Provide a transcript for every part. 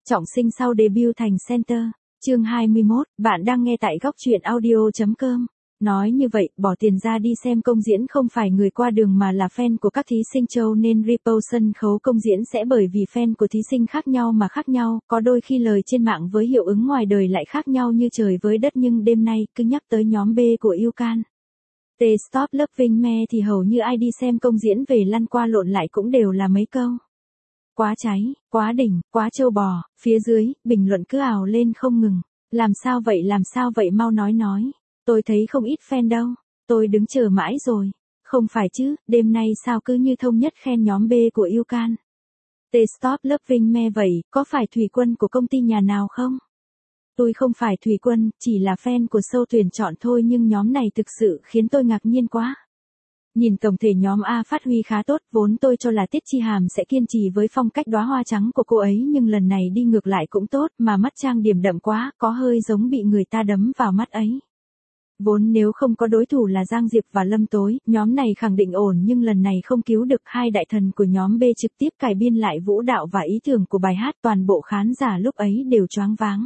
Trọng sinh sau debut thành center. Chương 21, bạn đang nghe tại góc truyện audio.com. Nói như vậy, bỏ tiền ra đi xem công diễn không phải người qua đường mà là fan của các thí sinh châu nên repo sân khấu công diễn sẽ bởi vì fan của thí sinh khác nhau mà khác nhau, có đôi khi lời trên mạng với hiệu ứng ngoài đời lại khác nhau như trời với đất nhưng đêm nay cứ nhắc tới nhóm B của Yukan. T Stop Loving Me thì hầu như ai đi xem công diễn về lăn qua lộn lại cũng đều là mấy câu. Quá cháy, quá đỉnh, quá trâu bò, phía dưới, bình luận cứ ào lên không ngừng. Làm sao vậy mau nói. Tôi thấy không ít fan đâu, tôi đứng chờ mãi rồi. Không phải chứ, đêm nay sao cứ như thông nhất khen nhóm B của Yukan. T Stop Loving Me vậy, có phải thủy quân của công ty nhà nào không? Tôi không phải thủy quân, chỉ là fan của show tuyển chọn thôi nhưng nhóm này thực sự khiến tôi ngạc nhiên quá. Nhìn tổng thể nhóm A phát huy khá tốt, vốn tôi cho là Tiết Chi Hàm sẽ kiên trì với phong cách đóa hoa trắng của cô ấy nhưng lần này đi ngược lại cũng tốt, mà mắt trang điểm đậm quá, có hơi giống bị người ta đấm vào mắt ấy. Vốn nếu không có đối thủ là Giang Diệp và Lâm Tối, nhóm này khẳng định ổn nhưng lần này không cứu được hai đại thần của nhóm B trực tiếp cải biên lại vũ đạo và ý tưởng của bài hát, toàn bộ khán giả lúc ấy đều choáng váng.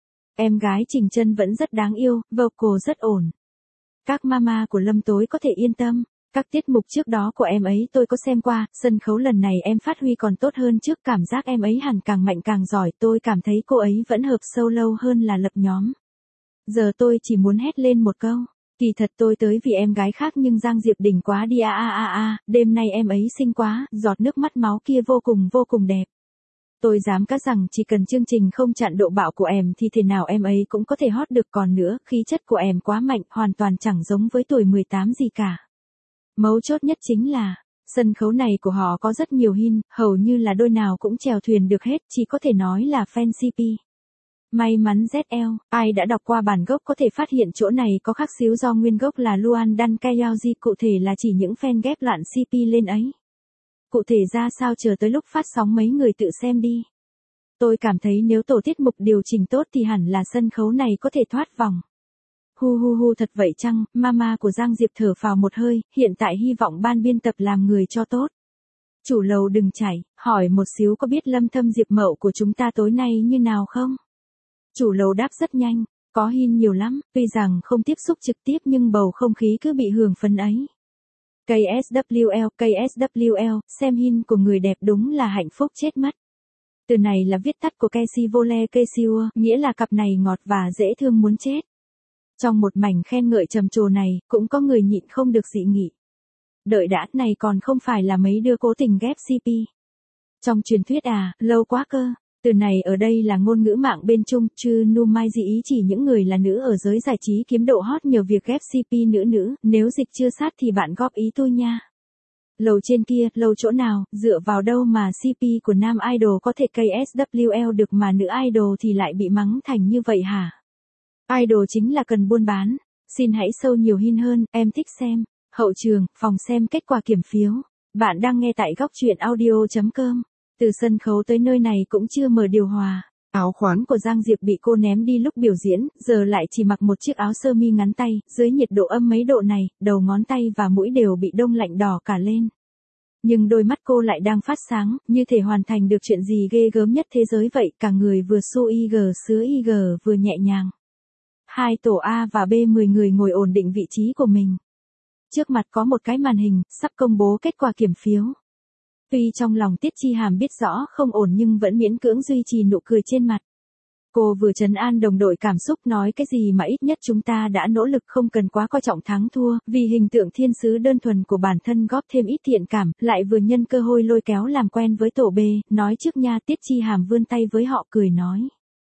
Em gái Trình Trân vẫn rất đáng yêu, vocal rất ổn. Các mama của Lâm Tối có thể yên tâm. Các tiết mục trước đó của em ấy tôi có xem qua, sân khấu lần này em phát huy còn tốt hơn trước, cảm giác em ấy hẳn càng mạnh càng giỏi, tôi cảm thấy cô ấy vẫn hợp solo hơn là lập nhóm. Giờ tôi chỉ muốn hét lên một câu, kỳ thật tôi tới vì em gái khác nhưng Giang Diệp đỉnh quá đi đêm nay em ấy xinh quá, giọt nước mắt máu kia vô cùng đẹp. Tôi dám cắt rằng chỉ cần chương trình không chặn độ bạo của em thì thế nào em ấy cũng có thể hot được, còn nữa, khí chất của em quá mạnh, hoàn toàn chẳng giống với tuổi 18 gì cả. Mấu chốt nhất chính là, sân khấu này của họ có rất nhiều hin, hầu như là đôi nào cũng chèo thuyền được hết, chỉ có thể nói là fan CP. May mắn ZL, ai đã đọc qua bản gốc có thể phát hiện chỗ này có khác xíu do nguyên gốc là Luan Dan Kayaoji, cụ thể là chỉ những fan ghép loạn CP lên ấy. Cụ thể ra sao chờ tới lúc phát sóng mấy người tự xem đi. Tôi cảm thấy nếu tổ tiết mục điều chỉnh tốt thì hẳn là sân khấu này có thể thoát vòng. Hu thật vậy chăng, mama của Giang Diệp thở phào một hơi, hiện tại hy vọng ban biên tập làm người cho tốt. Chủ lầu đừng chảy, hỏi một xíu có biết Lâm Thâm Diệp Mậu của chúng ta tối nay như nào không? Chủ lầu đáp rất nhanh, có hin nhiều lắm, tuy rằng không tiếp xúc trực tiếp nhưng bầu không khí cứ bị hưởng phấn ấy. KSWL, xem hin của người đẹp đúng là hạnh phúc chết mất. Từ này là viết tắt của Casey Vole Kesiua, nghĩa là cặp này ngọt và dễ thương muốn chết. Trong một mảnh khen ngợi trầm trồ này, cũng có người nhịn không được dị nghị. Đợi đã, này còn không phải là mấy đứa cố tình ghép CP. Trong truyền thuyết lâu quá cơ. Từ này ở đây là ngôn ngữ mạng bên Trung, chứ nu mai dị ý chỉ những người là nữ ở giới giải trí kiếm độ hot nhờ việc ghép CP nữ, nếu dịch chưa sát thì bạn góp ý tôi nha. Lầu trên kia, lầu chỗ nào, dựa vào đâu mà CP của nam idol có thể KSWL được mà nữ idol thì lại bị mắng thành như vậy hả? Idol chính là cần buôn bán, xin hãy sâu nhiều hin hơn, em thích xem. Hậu trường, phòng xem kết quả kiểm phiếu. Bạn đang nghe tại góc truyện audio.com. Từ sân khấu tới nơi này cũng chưa mở điều hòa. Áo khoán của Giang Diệp bị cô ném đi lúc biểu diễn, giờ lại chỉ mặc một chiếc áo sơ mi ngắn tay, dưới nhiệt độ âm mấy độ này, đầu ngón tay và mũi đều bị đông lạnh đỏ cả lên. Nhưng đôi mắt cô lại đang phát sáng, như thể hoàn thành được chuyện gì ghê gớm nhất thế giới vậy, cả người vừa su IG sứa IG vừa nhẹ nhàng. Hai tổ A và B 10 người ngồi ổn định vị trí của mình. Trước mặt có một cái màn hình, sắp công bố kết quả kiểm phiếu. Tuy trong lòng Tiết Chi Hàm biết rõ không ổn nhưng vẫn miễn cưỡng duy trì nụ cười trên mặt. Cô vừa trấn an đồng đội cảm xúc nói cái gì mà ít nhất chúng ta đã nỗ lực không cần quá coi trọng thắng thua, vì hình tượng thiên sứ đơn thuần của bản thân góp thêm ít thiện cảm, lại vừa nhân cơ hội lôi kéo làm quen với tổ B, nói trước nha. Tiết Chi Hàm vươn tay với họ cười nói.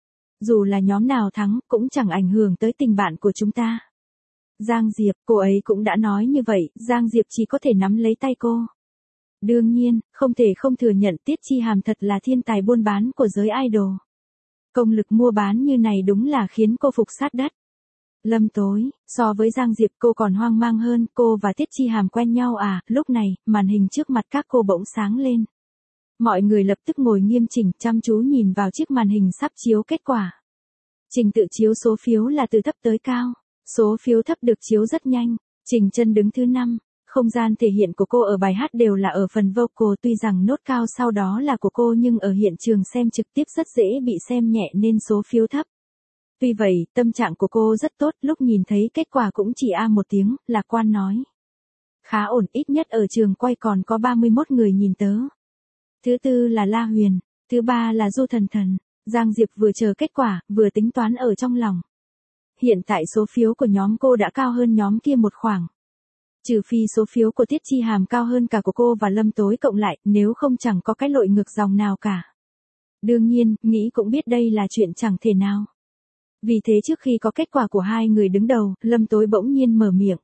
Dù là nhóm nào thắng, cũng chẳng ảnh hưởng tới tình bạn của chúng ta. Giang Diệp, cô ấy cũng đã nói như vậy, Giang Diệp chỉ có thể nắm lấy tay cô. Đương nhiên, không thể không thừa nhận Tiết Chi Hàm thật là thiên tài buôn bán của giới idol. Công lực mua bán như này đúng là khiến cô phục sát đất. Lâm Tối, so với Giang Diệp cô còn hoang mang hơn, cô và Tiết Chi Hàm quen nhau lúc này, màn hình trước mặt các cô bỗng sáng lên. Mọi người lập tức ngồi nghiêm chỉnh, chăm chú nhìn vào chiếc màn hình sắp chiếu kết quả. Trình tự chiếu số phiếu là từ thấp tới cao. Số phiếu thấp được chiếu rất nhanh. Trình Trân đứng thứ 5. Không gian thể hiện của cô ở bài hát đều là ở phần vocal, tuy rằng nốt cao sau đó là của cô nhưng ở hiện trường xem trực tiếp rất dễ bị xem nhẹ nên số phiếu thấp. Tuy vậy, tâm trạng của cô rất tốt, lúc nhìn thấy kết quả cũng chỉ một tiếng, lạc quan nói. Khá ổn, ít nhất ở trường quay còn có 31 người nhìn tớ. Thứ tư là La Huyền, thứ ba là Du Thần Thần. Giang Diệp vừa chờ kết quả, vừa tính toán ở trong lòng. Hiện tại số phiếu của nhóm cô đã cao hơn nhóm kia một khoảng. Trừ phi số phiếu của Tiết Chi Hàm cao hơn cả của cô và Lâm Tối cộng lại, nếu không chẳng có cái lội ngược dòng nào cả. Đương nhiên, nghĩ cũng biết đây là chuyện chẳng thể nào. Vì thế trước khi có kết quả của hai người đứng đầu, Lâm Tối bỗng nhiên mở miệng.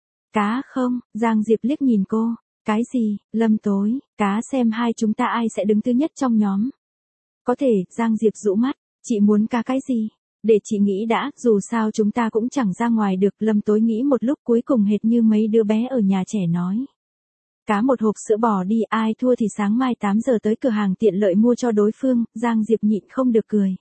Cá không? Giang Diệp liếc nhìn cô. Cái gì? Lâm Tối, cá xem hai chúng ta ai sẽ đứng thứ nhất trong nhóm. Có thể, Giang Diệp rũ mắt. Chị muốn cá cái gì? Để chị nghĩ đã, dù sao chúng ta cũng chẳng ra ngoài được. Lâm Tối nghĩ một lúc cuối cùng hệt như mấy đứa bé ở nhà trẻ nói. Cá một hộp sữa bò đi, ai thua thì sáng mai 8 giờ tới cửa hàng tiện lợi mua cho đối phương. Giang Diệp nhịn không được cười.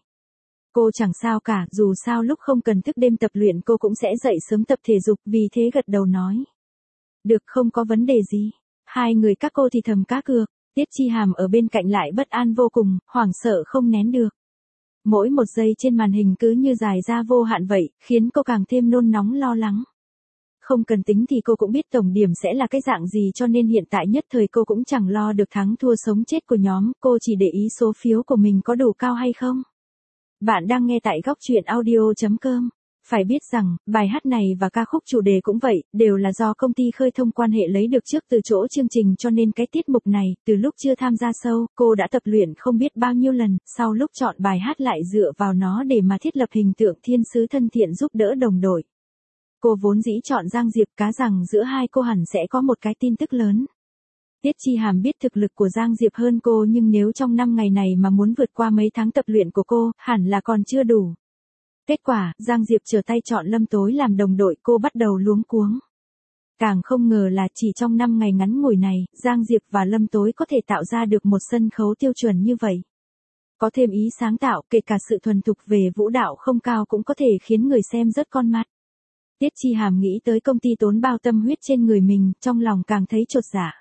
Cô chẳng sao cả, dù sao lúc không cần thức đêm tập luyện cô cũng sẽ dậy sớm tập thể dục, vì thế gật đầu nói. Được, không có vấn đề gì. Hai người các cô thì thầm cá cược, Tiết Chi Hàm ở bên cạnh lại bất an vô cùng, hoảng sợ không nén được. Mỗi một giây trên màn hình cứ như dài ra vô hạn vậy, khiến cô càng thêm nôn nóng lo lắng. Không cần tính thì cô cũng biết tổng điểm sẽ là cái dạng gì, cho nên hiện tại nhất thời cô cũng chẳng lo được thắng thua sống chết của nhóm, cô chỉ để ý số phiếu của mình có đủ cao hay không. Bạn đang nghe tại góc truyện audio.com. Phải biết rằng, bài hát này và ca khúc chủ đề cũng vậy, đều là do công ty khơi thông quan hệ lấy được trước từ chỗ chương trình, cho nên cái tiết mục này, từ lúc chưa tham gia show, cô đã tập luyện không biết bao nhiêu lần, sau lúc chọn bài hát lại dựa vào nó để mà thiết lập hình tượng thiên sứ thân thiện giúp đỡ đồng đội. Cô vốn dĩ chọn Giang Diệp, cá rằng giữa hai cô hẳn sẽ có một cái tin tức lớn. Tiết Chi Hàm biết thực lực của Giang Diệp hơn cô, nhưng nếu trong 5 ngày này mà muốn vượt qua mấy tháng tập luyện của cô, hẳn là còn chưa đủ. Kết quả, Giang Diệp trở tay chọn Lâm Tối làm đồng đội, cô bắt đầu luống cuống. Càng không ngờ là chỉ trong 5 ngày ngắn ngủi này, Giang Diệp và Lâm Tối có thể tạo ra được một sân khấu tiêu chuẩn như vậy. Có thêm ý sáng tạo, kể cả sự thuần thục về vũ đạo không cao cũng có thể khiến người xem rớt con mắt. Tiết Chi Hàm nghĩ tới công ty tốn bao tâm huyết trên người mình, trong lòng càng thấy chột dạ.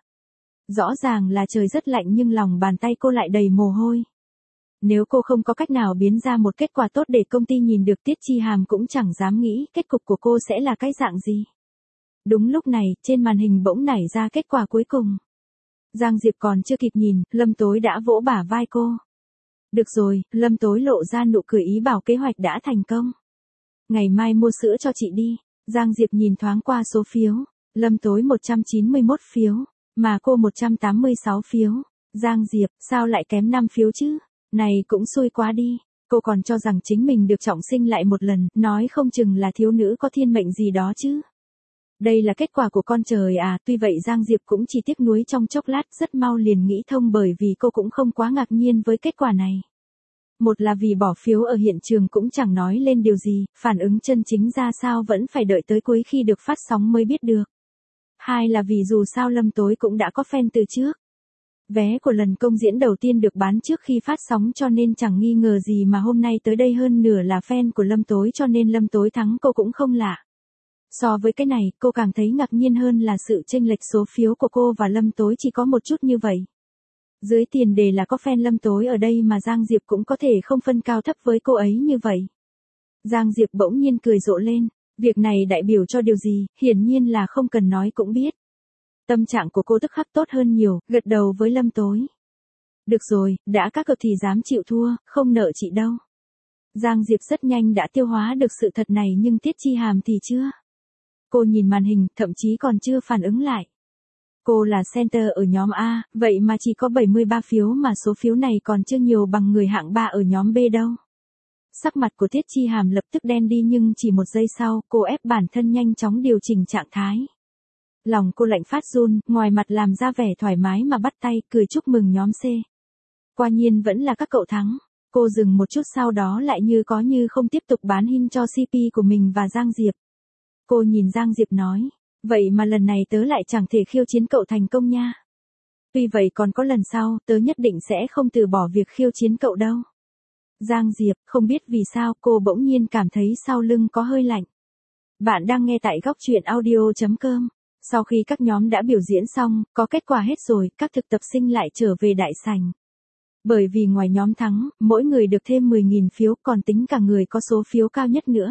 Rõ ràng là trời rất lạnh nhưng lòng bàn tay cô lại đầy mồ hôi. Nếu cô không có cách nào biến ra một kết quả tốt để công ty nhìn được, Tiết Chi Hàm cũng chẳng dám nghĩ kết cục của cô sẽ là cái dạng gì. Đúng lúc này, trên màn hình bỗng nảy ra kết quả cuối cùng. Giang Diệp còn chưa kịp nhìn, Lâm Tối đã vỗ bả vai cô. Được rồi, Lâm Tối lộ ra nụ cười ý bảo kế hoạch đã thành công. Ngày mai mua sữa cho chị đi. Giang Diệp nhìn thoáng qua số phiếu. Lâm Tối 191 phiếu, mà cô 186 phiếu. Giang Diệp, sao lại kém 5 phiếu chứ? Này cũng xui quá đi. Cô còn cho rằng chính mình được trọng sinh lại một lần, nói không chừng là thiếu nữ có thiên mệnh gì đó chứ. Đây là kết quả của con trời à, tuy vậy Giang Diệp cũng chỉ tiếc nuối trong chốc lát, rất mau liền nghĩ thông bởi vì cô cũng không quá ngạc nhiên với kết quả này. Một là vì bỏ phiếu ở hiện trường cũng chẳng nói lên điều gì, phản ứng chân chính ra sao vẫn phải đợi tới cuối khi được phát sóng mới biết được. Hai là vì dù sao Lâm Tối cũng đã có fan từ trước. Vé của lần công diễn đầu tiên được bán trước khi phát sóng cho nên chẳng nghi ngờ gì mà hôm nay tới đây hơn nửa là fan của Lâm Tối, cho nên Lâm Tối thắng cô cũng không lạ. So với cái này, cô càng thấy ngạc nhiên hơn là sự chênh lệch số phiếu của cô và Lâm Tối chỉ có một chút như vậy. Dưới tiền đề là có fan Lâm Tối ở đây mà Giang Diệp cũng có thể không phân cao thấp với cô ấy như vậy. Giang Diệp bỗng nhiên cười rộ lên, việc này đại biểu cho điều gì, hiển nhiên là không cần nói cũng biết. Tâm trạng của cô tức khắc tốt hơn nhiều, gật đầu với Lâm Tối. Được rồi, đã các cược thì dám chịu thua, không nợ chị đâu. Giang Diệp rất nhanh đã tiêu hóa được sự thật này nhưng Tiết Chi Hàm thì chưa. Cô nhìn màn hình, thậm chí còn chưa phản ứng lại. Cô là center ở nhóm A, vậy mà chỉ có 73 phiếu mà số phiếu này còn chưa nhiều bằng người hạng 3 ở nhóm B đâu. Sắc mặt của Tiết Chi Hàm lập tức đen đi nhưng chỉ một giây sau, cô ép bản thân nhanh chóng điều chỉnh trạng thái. Lòng cô lạnh phát run, ngoài mặt làm ra vẻ thoải mái mà bắt tay, cười chúc mừng nhóm C. Quả nhiên vẫn là các cậu thắng. Cô dừng một chút sau đó lại như có như không tiếp tục bán hin cho CP của mình và Giang Diệp. Cô nhìn Giang Diệp nói, vậy mà lần này tớ lại chẳng thể khiêu chiến cậu thành công nha. Tuy vậy còn có lần sau, tớ nhất định sẽ không từ bỏ việc khiêu chiến cậu đâu. Giang Diệp, không biết vì sao cô bỗng nhiên cảm thấy sau lưng có hơi lạnh. Bạn đang nghe tại góc truyện audio.com. Sau khi các nhóm đã biểu diễn xong, có kết quả hết rồi, các thực tập sinh lại trở về đại sảnh. Bởi vì ngoài nhóm thắng, mỗi người được thêm 10.000 phiếu, còn tính cả người có số phiếu cao nhất nữa.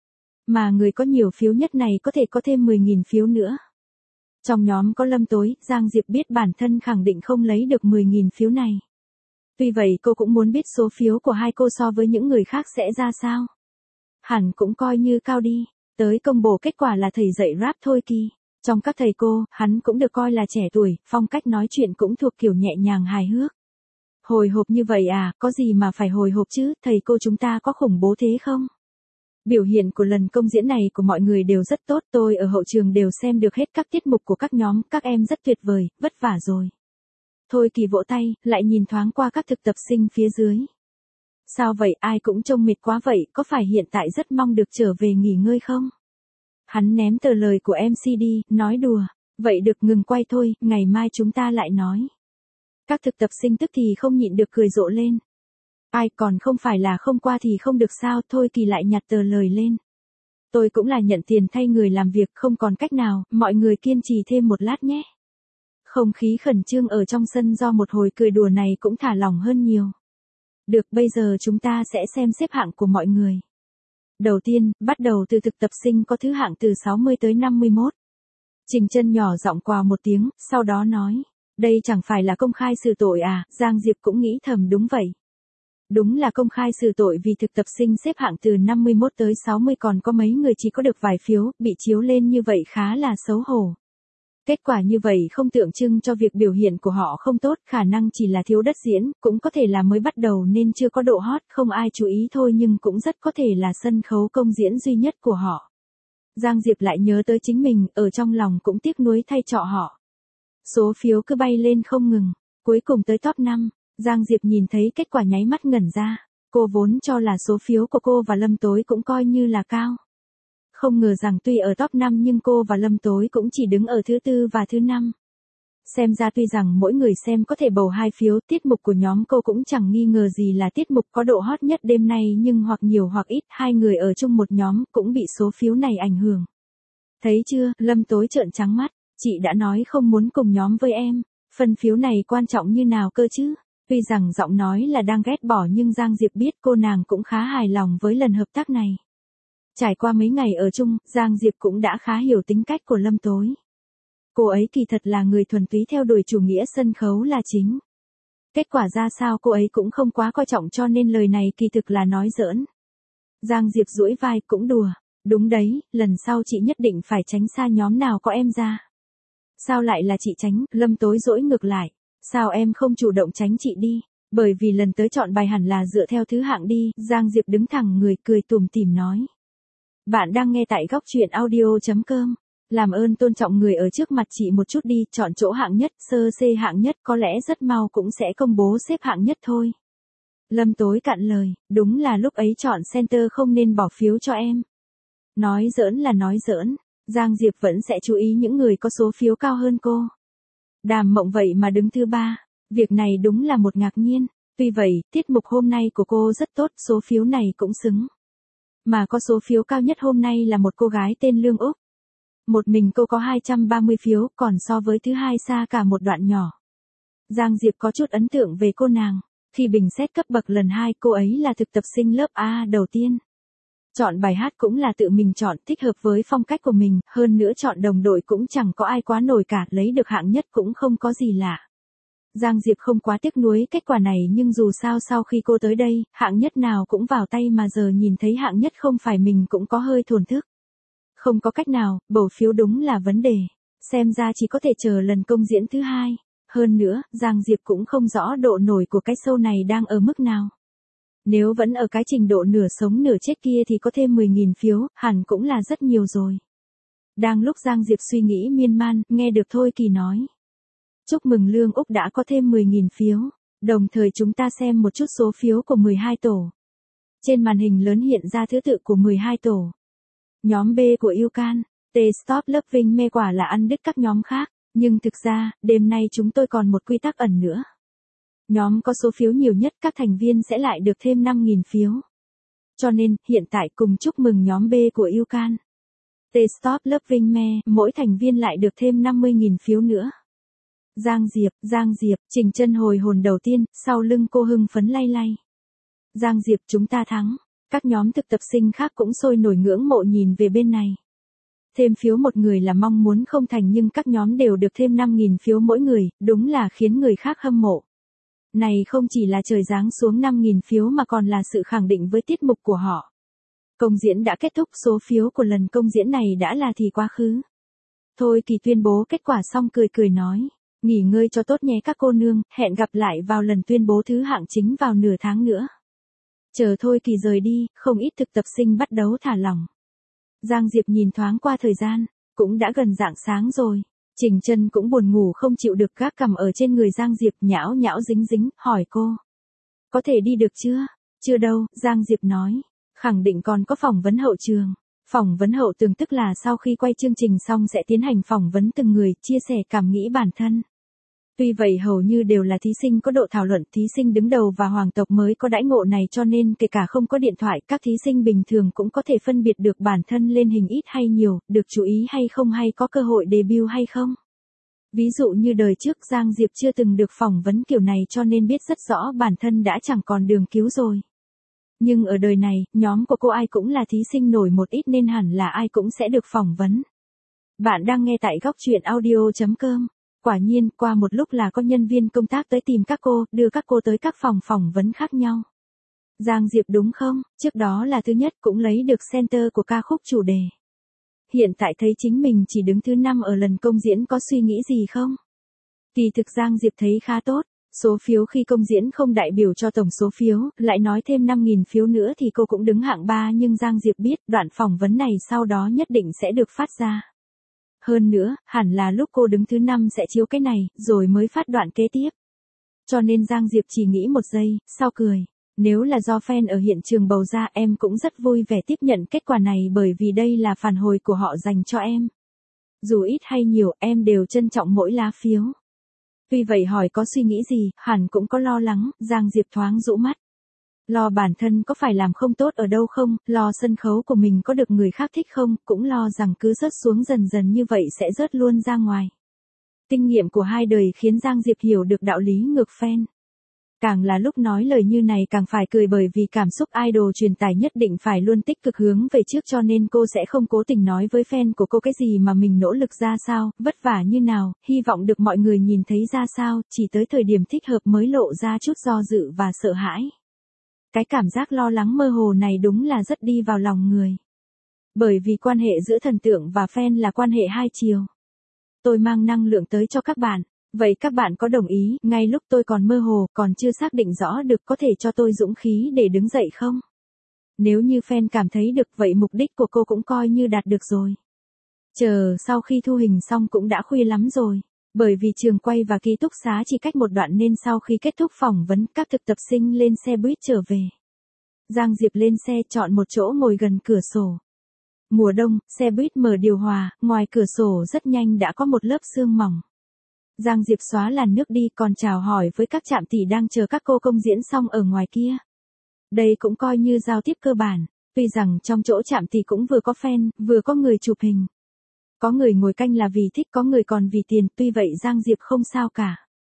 Mà người có nhiều phiếu nhất này có thể có thêm 10.000 phiếu nữa. Trong nhóm có Lâm Tối, Giang Diệp biết bản thân khẳng định không lấy được 10.000 phiếu này. Tuy vậy cô cũng muốn biết số phiếu của hai cô so với những người khác sẽ ra sao. Hẳn cũng coi như cao đi. Tới công bố kết quả là thầy dạy rap Thôi Kỳ. Trong các thầy cô, hắn cũng được coi là trẻ tuổi, phong cách nói chuyện cũng thuộc kiểu nhẹ nhàng hài hước. Hồi hộp như vậy à, có gì mà phải hồi hộp chứ, thầy cô chúng ta có khủng bố thế không? Biểu hiện của lần công diễn này của mọi người đều rất tốt, tôi ở hậu trường đều xem được hết các tiết mục của các nhóm, các em rất tuyệt vời, vất vả rồi. Thôi Kỳ vỗ tay, lại nhìn thoáng qua các thực tập sinh phía dưới. Sao vậy, ai cũng trông mệt quá vậy, có phải hiện tại rất mong được trở về nghỉ ngơi không? Hắn ném tờ lời của MC đi, nói đùa, vậy được ngừng quay thôi, ngày mai chúng ta lại nói. Các thực tập sinh tức thì không nhịn được cười rộ lên. Ai còn không phải là không qua thì không được sao, Thôi Kỳ lại nhặt tờ lời lên. Tôi cũng là nhận tiền thay người làm việc, không còn cách nào, mọi người kiên trì thêm một lát nhé. Không khí khẩn trương ở trong sân do một hồi cười đùa này cũng thả lỏng hơn nhiều. Được, bây giờ chúng ta sẽ xem xếp hạng của mọi người. Đầu tiên, bắt đầu từ thực tập sinh có thứ hạng từ 60 tới 51. Trình Chân nhỏ giọng quào một tiếng, sau đó nói, đây chẳng phải là công khai xử tội à, Giang Diệp cũng nghĩ thầm đúng vậy. Đúng là công khai xử tội vì thực tập sinh xếp hạng từ 51 tới 60 còn có mấy người chỉ có được vài phiếu, bị chiếu lên như vậy khá là xấu hổ. Kết quả như vậy không tượng trưng cho việc biểu hiện của họ không tốt, khả năng chỉ là thiếu đất diễn, cũng có thể là mới bắt đầu nên chưa có độ hot, không ai chú ý thôi nhưng cũng rất có thể là sân khấu công diễn duy nhất của họ. Giang Diệp lại nhớ tới chính mình, ở trong lòng cũng tiếc nuối thay cho họ. Số phiếu cứ bay lên không ngừng, cuối cùng tới top 5, Giang Diệp nhìn thấy kết quả nháy mắt ngẩn ra, cô vốn cho là số phiếu của cô và Lâm Tối cũng coi như là cao. Không ngờ rằng tuy ở top 5 nhưng cô và Lâm Tối cũng chỉ đứng ở thứ 4 và thứ 5. Xem ra tuy rằng mỗi người xem có thể bầu 2 phiếu, tiết mục của nhóm cô cũng chẳng nghi ngờ gì là tiết mục có độ hot nhất đêm nay nhưng hoặc nhiều hoặc ít, hai người ở chung một nhóm cũng bị số phiếu này ảnh hưởng. Thấy chưa, Lâm Tối trợn trắng mắt, chị đã nói không muốn cùng nhóm với em, phần phiếu này quan trọng như nào cơ chứ. Tuy rằng giọng nói là đang ghét bỏ nhưng Giang Diệp biết cô nàng cũng khá hài lòng với lần hợp tác này. Trải qua mấy ngày ở chung, Giang Diệp cũng đã khá hiểu tính cách của Lâm Tối. Cô ấy kỳ thật là người thuần túy theo đuổi chủ nghĩa sân khấu là chính. Kết quả ra sao cô ấy cũng không quá coi trọng cho nên lời này kỳ thực là nói giỡn. Giang Diệp duỗi vai cũng đùa. Đúng đấy, lần sau chị nhất định phải tránh xa nhóm nào có em ra. Sao lại là chị tránh, Lâm Tối dỗi ngược lại. Sao em không chủ động tránh chị đi? Bởi vì lần tới chọn bài hẳn là dựa theo thứ hạng đi. Giang Diệp đứng thẳng người cười tủm tỉm nói. Bạn đang nghe tại góc truyện audio.com. Làm ơn tôn trọng người ở trước mặt chị một chút đi, chọn chỗ hạng nhất, sơ C hạng nhất có lẽ rất mau cũng sẽ công bố xếp hạng nhất thôi. Lâm Tối cạn lời, đúng là lúc ấy chọn center không nên bỏ phiếu cho em. Nói giỡn là nói giỡn, Giang Diệp vẫn sẽ chú ý những người có số phiếu cao hơn cô. Đàm Mộng vậy mà đứng thứ 3, việc này đúng là một ngạc nhiên, tuy vậy, tiết mục hôm nay của cô rất tốt, số phiếu này cũng xứng. Mà có số phiếu cao nhất hôm nay là một cô gái tên Lương Úc. Một mình cô có 230 phiếu, còn so với thứ hai xa cả một đoạn nhỏ. Giang Diệp có chút ấn tượng về cô nàng. Khi bình xét cấp bậc lần 2 cô ấy là thực tập sinh lớp A đầu tiên. Chọn bài hát cũng là tự mình chọn, thích hợp với phong cách của mình, hơn nữa chọn đồng đội cũng chẳng có ai quá nổi cả, lấy được hạng nhất cũng không có gì lạ. Giang Diệp không quá tiếc nuối kết quả này nhưng dù sao sau khi cô tới đây, hạng nhất nào cũng vào tay mà giờ nhìn thấy hạng nhất không phải mình cũng có hơi thổn thức. Không có cách nào, bầu phiếu đúng là vấn đề. Xem ra chỉ có thể chờ lần công diễn thứ 2. Hơn nữa, Giang Diệp cũng không rõ độ nổi của cái show này đang ở mức nào. Nếu vẫn ở cái trình độ nửa sống nửa chết kia thì có thêm 10.000 phiếu, hẳn cũng là rất nhiều rồi. Đang lúc Giang Diệp suy nghĩ miên man, nghe được Thôi Kỳ nói. Chúc mừng Lương Úc đã có thêm 10.000 phiếu. Đồng thời chúng ta xem một chút số phiếu của 12 tổ. Trên màn hình lớn hiện ra thứ tự của 12 tổ. Nhóm B của Yukan, T Stop Loving Me quả là ăn đứt các nhóm khác, nhưng thực ra, đêm nay chúng tôi còn một quy tắc ẩn nữa. Nhóm có số phiếu nhiều nhất các thành viên sẽ lại được thêm 5.000 phiếu. Cho nên, hiện tại cùng chúc mừng nhóm B của Yukan. T-Stop Loving Me, mỗi thành viên lại được thêm 50.000 phiếu nữa. Giang Diệp, Trình Chân hồi hồn đầu tiên, sau lưng cô hưng phấn lay lay. Giang Diệp, chúng ta thắng. Các nhóm thực tập sinh khác cũng sôi nổi ngưỡng mộ nhìn về bên này. Thêm phiếu một người là mong muốn không thành nhưng các nhóm đều được thêm 5.000 phiếu mỗi người, đúng là khiến người khác hâm mộ. Này không chỉ là trời giáng xuống 5.000 phiếu mà còn là sự khẳng định với tiết mục của họ. Công diễn đã kết thúc, số phiếu của lần công diễn này đã là thì quá khứ. Thôi Kỳ tuyên bố kết quả xong cười nói. Nghỉ ngơi cho tốt nhé các cô nương, hẹn gặp lại vào lần tuyên bố thứ hạng chính vào nửa tháng nữa. Chờ Thôi Kỳ rời đi, không ít thực tập sinh bắt đầu thả lỏng. Giang Diệp nhìn thoáng qua thời gian, cũng đã gần rạng sáng rồi. Trình Chân cũng buồn ngủ không chịu được, gác cằm ở trên người Giang Diệp nhão nhão dính, hỏi cô. Có thể đi được chưa? Chưa đâu, Giang Diệp nói. Khẳng định còn có phỏng vấn hậu trường. Phỏng vấn hậu trường tức là sau khi quay chương trình xong sẽ tiến hành phỏng vấn từng người, chia sẻ cảm nghĩ bản thân. Tuy vậy hầu như đều là thí sinh có độ thảo luận, thí sinh đứng đầu và hoàng tộc mới có đãi ngộ này, cho nên kể cả không có điện thoại, các thí sinh bình thường cũng có thể phân biệt được bản thân lên hình ít hay nhiều, được chú ý hay không, hay có cơ hội debut hay không. Ví dụ như đời trước Giang Diệp chưa từng được phỏng vấn kiểu này cho nên biết rất rõ bản thân đã chẳng còn đường cứu rồi. Nhưng ở đời này, nhóm của cô ai cũng là thí sinh nổi một ít nên hẳn là ai cũng sẽ được phỏng vấn. Bạn đang nghe tại góc truyện audio.com. Quả nhiên, qua một lúc là có nhân viên công tác tới tìm các cô, đưa các cô tới các phòng phỏng vấn khác nhau. Giang Diệp đúng không? Trước đó là thứ nhất cũng lấy được center của ca khúc chủ đề. Hiện tại thấy chính mình chỉ đứng thứ 5 ở lần công diễn, có suy nghĩ gì không? Kỳ thực Giang Diệp thấy khá tốt. Số phiếu khi công diễn không đại biểu cho tổng số phiếu, lại nói thêm 5.000 phiếu nữa thì cô cũng đứng hạng 3, nhưng Giang Diệp biết đoạn phỏng vấn này sau đó nhất định sẽ được phát ra. Hơn nữa, hẳn là lúc cô đứng thứ 5 sẽ chiếu cái này, rồi mới phát đoạn kế tiếp. Cho nên Giang Diệp chỉ nghĩ một giây, sau cười. Nếu là do fan ở hiện trường bầu ra, em cũng rất vui vẻ tiếp nhận kết quả này bởi vì đây là phản hồi của họ dành cho em. Dù ít hay nhiều, em đều trân trọng mỗi lá phiếu. Tuy vậy hỏi có suy nghĩ gì, hẳn cũng có lo lắng, Giang Diệp thoáng rũ mắt. Lo bản thân có phải làm không tốt ở đâu không, lo sân khấu của mình có được người khác thích không, cũng lo rằng cứ rớt xuống dần dần như vậy sẽ rớt luôn ra ngoài. Kinh nghiệm của 2 đời khiến Giang Diệp hiểu được đạo lý ngược fan. Càng là lúc nói lời như này càng phải cười bởi vì cảm xúc idol truyền tải nhất định phải luôn tích cực hướng về trước, cho nên cô sẽ không cố tình nói với fan của cô cái gì mà mình nỗ lực ra sao, vất vả như nào, hy vọng được mọi người nhìn thấy ra sao, chỉ tới thời điểm thích hợp mới lộ ra chút do dự và sợ hãi. Cái cảm giác lo lắng mơ hồ này đúng là rất đi vào lòng người. Bởi vì quan hệ giữa thần tượng và fan là quan hệ hai chiều. Tôi mang năng lượng tới cho các bạn. Vậy các bạn có đồng ý, ngay lúc tôi còn mơ hồ, còn chưa xác định rõ được, có thể cho tôi dũng khí để đứng dậy không? Nếu như fan cảm thấy được vậy mục đích của cô cũng coi như đạt được rồi. Chờ sau khi thu hình xong cũng đã khuya lắm rồi. Bởi vì trường quay và ký túc xá chỉ cách một đoạn nên sau khi kết thúc phỏng vấn, các thực tập sinh lên xe buýt trở về. Giang Diệp lên xe chọn một chỗ ngồi gần cửa sổ. Mùa đông, xe buýt mở điều hòa, ngoài cửa sổ rất nhanh đã có một lớp sương mỏng. Giang Diệp xóa làn nước đi còn chào hỏi với các trạm tỷ đang chờ các cô công diễn xong ở ngoài kia. Đây cũng coi như giao tiếp cơ bản, tuy rằng trong chỗ trạm tỷ cũng vừa có fan, vừa có người chụp hình. Có người ngồi canh là vì thích, có người còn vì tiền, tuy vậy Giang Diệp không sao cả.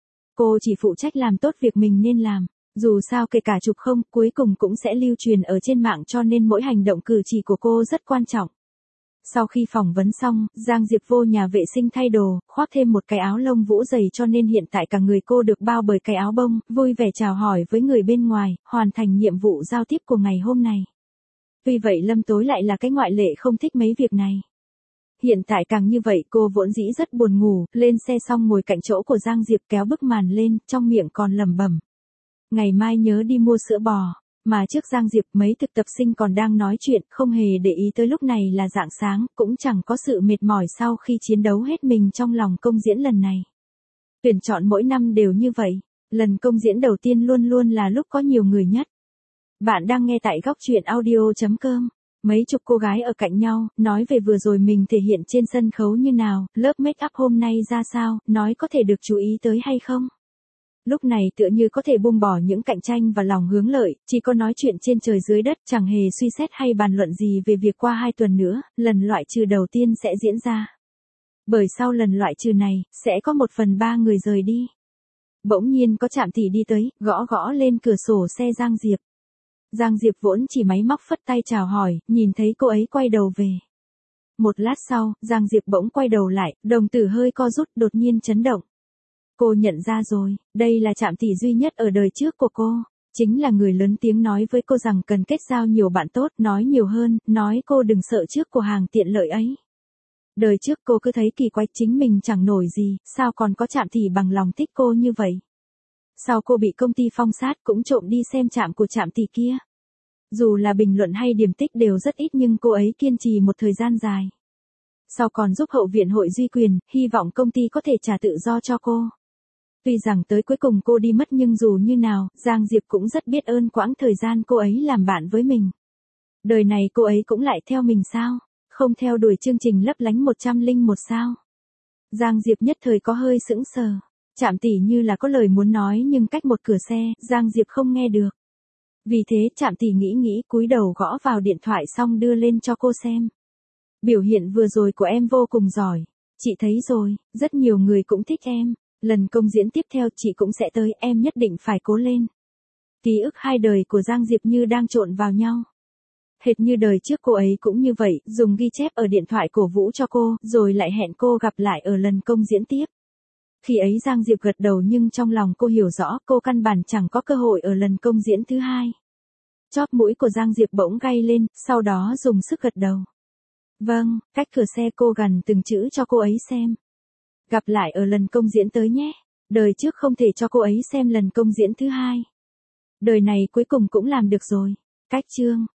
Cô chỉ phụ trách làm tốt việc mình nên làm, dù sao kể cả chụp không, cuối cùng cũng sẽ lưu truyền ở trên mạng cho nên mỗi hành động cử chỉ của cô rất quan trọng. Sau khi phỏng vấn xong, Giang Diệp vô nhà vệ sinh thay đồ, khoác thêm một cái áo lông vũ dày cho nên hiện tại cả người cô được bao bởi cái áo bông, vui vẻ chào hỏi với người bên ngoài, hoàn thành nhiệm vụ giao tiếp của ngày hôm nay. Tuy vậy Lâm Tối lại là cái ngoại lệ không thích mấy việc này. Hiện tại càng như vậy cô vốn dĩ rất buồn ngủ, lên xe xong ngồi cạnh chỗ của Giang Diệp kéo bức màn lên, trong miệng còn lẩm bẩm. Ngày mai nhớ đi mua sữa bò. Mà trước Giang Diệp mấy thực tập sinh còn đang nói chuyện, không hề để ý tới lúc này là rạng sáng, cũng chẳng có sự mệt mỏi sau khi chiến đấu hết mình trong lòng công diễn lần này. Tuyển chọn mỗi năm đều như vậy, lần công diễn đầu tiên luôn luôn là lúc có nhiều người nhất. Bạn đang nghe tại góc truyện audio.com. Mấy chục cô gái ở cạnh nhau, nói về vừa rồi mình thể hiện trên sân khấu như nào, lớp make up hôm nay ra sao, nói có thể được chú ý tới hay không. Lúc này tựa như có thể buông bỏ những cạnh tranh và lòng hướng lợi, chỉ có nói chuyện trên trời dưới đất, chẳng hề suy xét hay bàn luận gì về việc qua 2 tuần nữa, lần loại trừ đầu tiên sẽ diễn ra. Bởi sau lần loại trừ này, sẽ có 1/3 người rời đi. Bỗng nhiên có Trạm Tỷ đi tới, gõ gõ lên cửa sổ xe Giang Diệp. Giang Diệp vốn chỉ máy móc phất tay chào hỏi, nhìn thấy cô ấy quay đầu về. Một lát sau, Giang Diệp bỗng quay đầu lại, đồng tử hơi co rút, đột nhiên chấn động. Cô nhận ra rồi, đây là Trạm Tỷ duy nhất ở đời trước của cô. Chính là người lớn tiếng nói với cô rằng cần kết giao nhiều bạn tốt, nói nhiều hơn, nói cô đừng sợ trước của hàng tiện lợi ấy. Đời trước cô cứ thấy kỳ quái chính mình chẳng nổi gì, sao còn có Trạm Tỷ bằng lòng thích cô như vậy. Sau cô bị công ty phong sát cũng trộm đi xem trạm của Trạm Tỷ kia. Dù là bình luận hay điểm tích đều rất ít nhưng cô ấy kiên trì một thời gian dài. Sau còn giúp hậu viện hội duy quyền, hy vọng công ty có thể trả tự do cho cô. Tuy rằng tới cuối cùng cô đi mất nhưng dù như nào, Giang Diệp cũng rất biết ơn quãng thời gian cô ấy làm bạn với mình. Đời này cô ấy cũng lại theo mình sao? Không theo đuổi chương trình lấp lánh 101 sao? Giang Diệp nhất thời có hơi sững sờ. Trạm Tỷ như là có lời muốn nói nhưng cách một cửa xe, Giang Diệp không nghe được. Vì thế Trạm Tỷ nghĩ cúi đầu gõ vào điện thoại xong đưa lên cho cô xem. Biểu hiện vừa rồi của em vô cùng giỏi. Chị thấy rồi, rất nhiều người cũng thích em. Lần công diễn tiếp theo chị cũng sẽ tới, em nhất định phải cố lên. Ký ức 2 đời của Giang Diệp như đang trộn vào nhau. Hệt như đời trước cô ấy cũng như vậy, dùng ghi chép ở điện thoại cổ vũ cho cô, rồi lại hẹn cô gặp lại ở lần công diễn tiếp. Khi ấy Giang Diệp gật đầu nhưng trong lòng cô hiểu rõ cô căn bản chẳng có cơ hội ở lần công diễn thứ 2. Chóp mũi của Giang Diệp bỗng gay lên, sau đó dùng sức gật đầu. Vâng, cách cửa xe cô gần từng chữ cho cô ấy xem. Gặp lại ở lần công diễn tới nhé. Đời trước không thể cho cô ấy xem lần công diễn thứ 2. Đời này cuối cùng cũng làm được rồi. Cách chương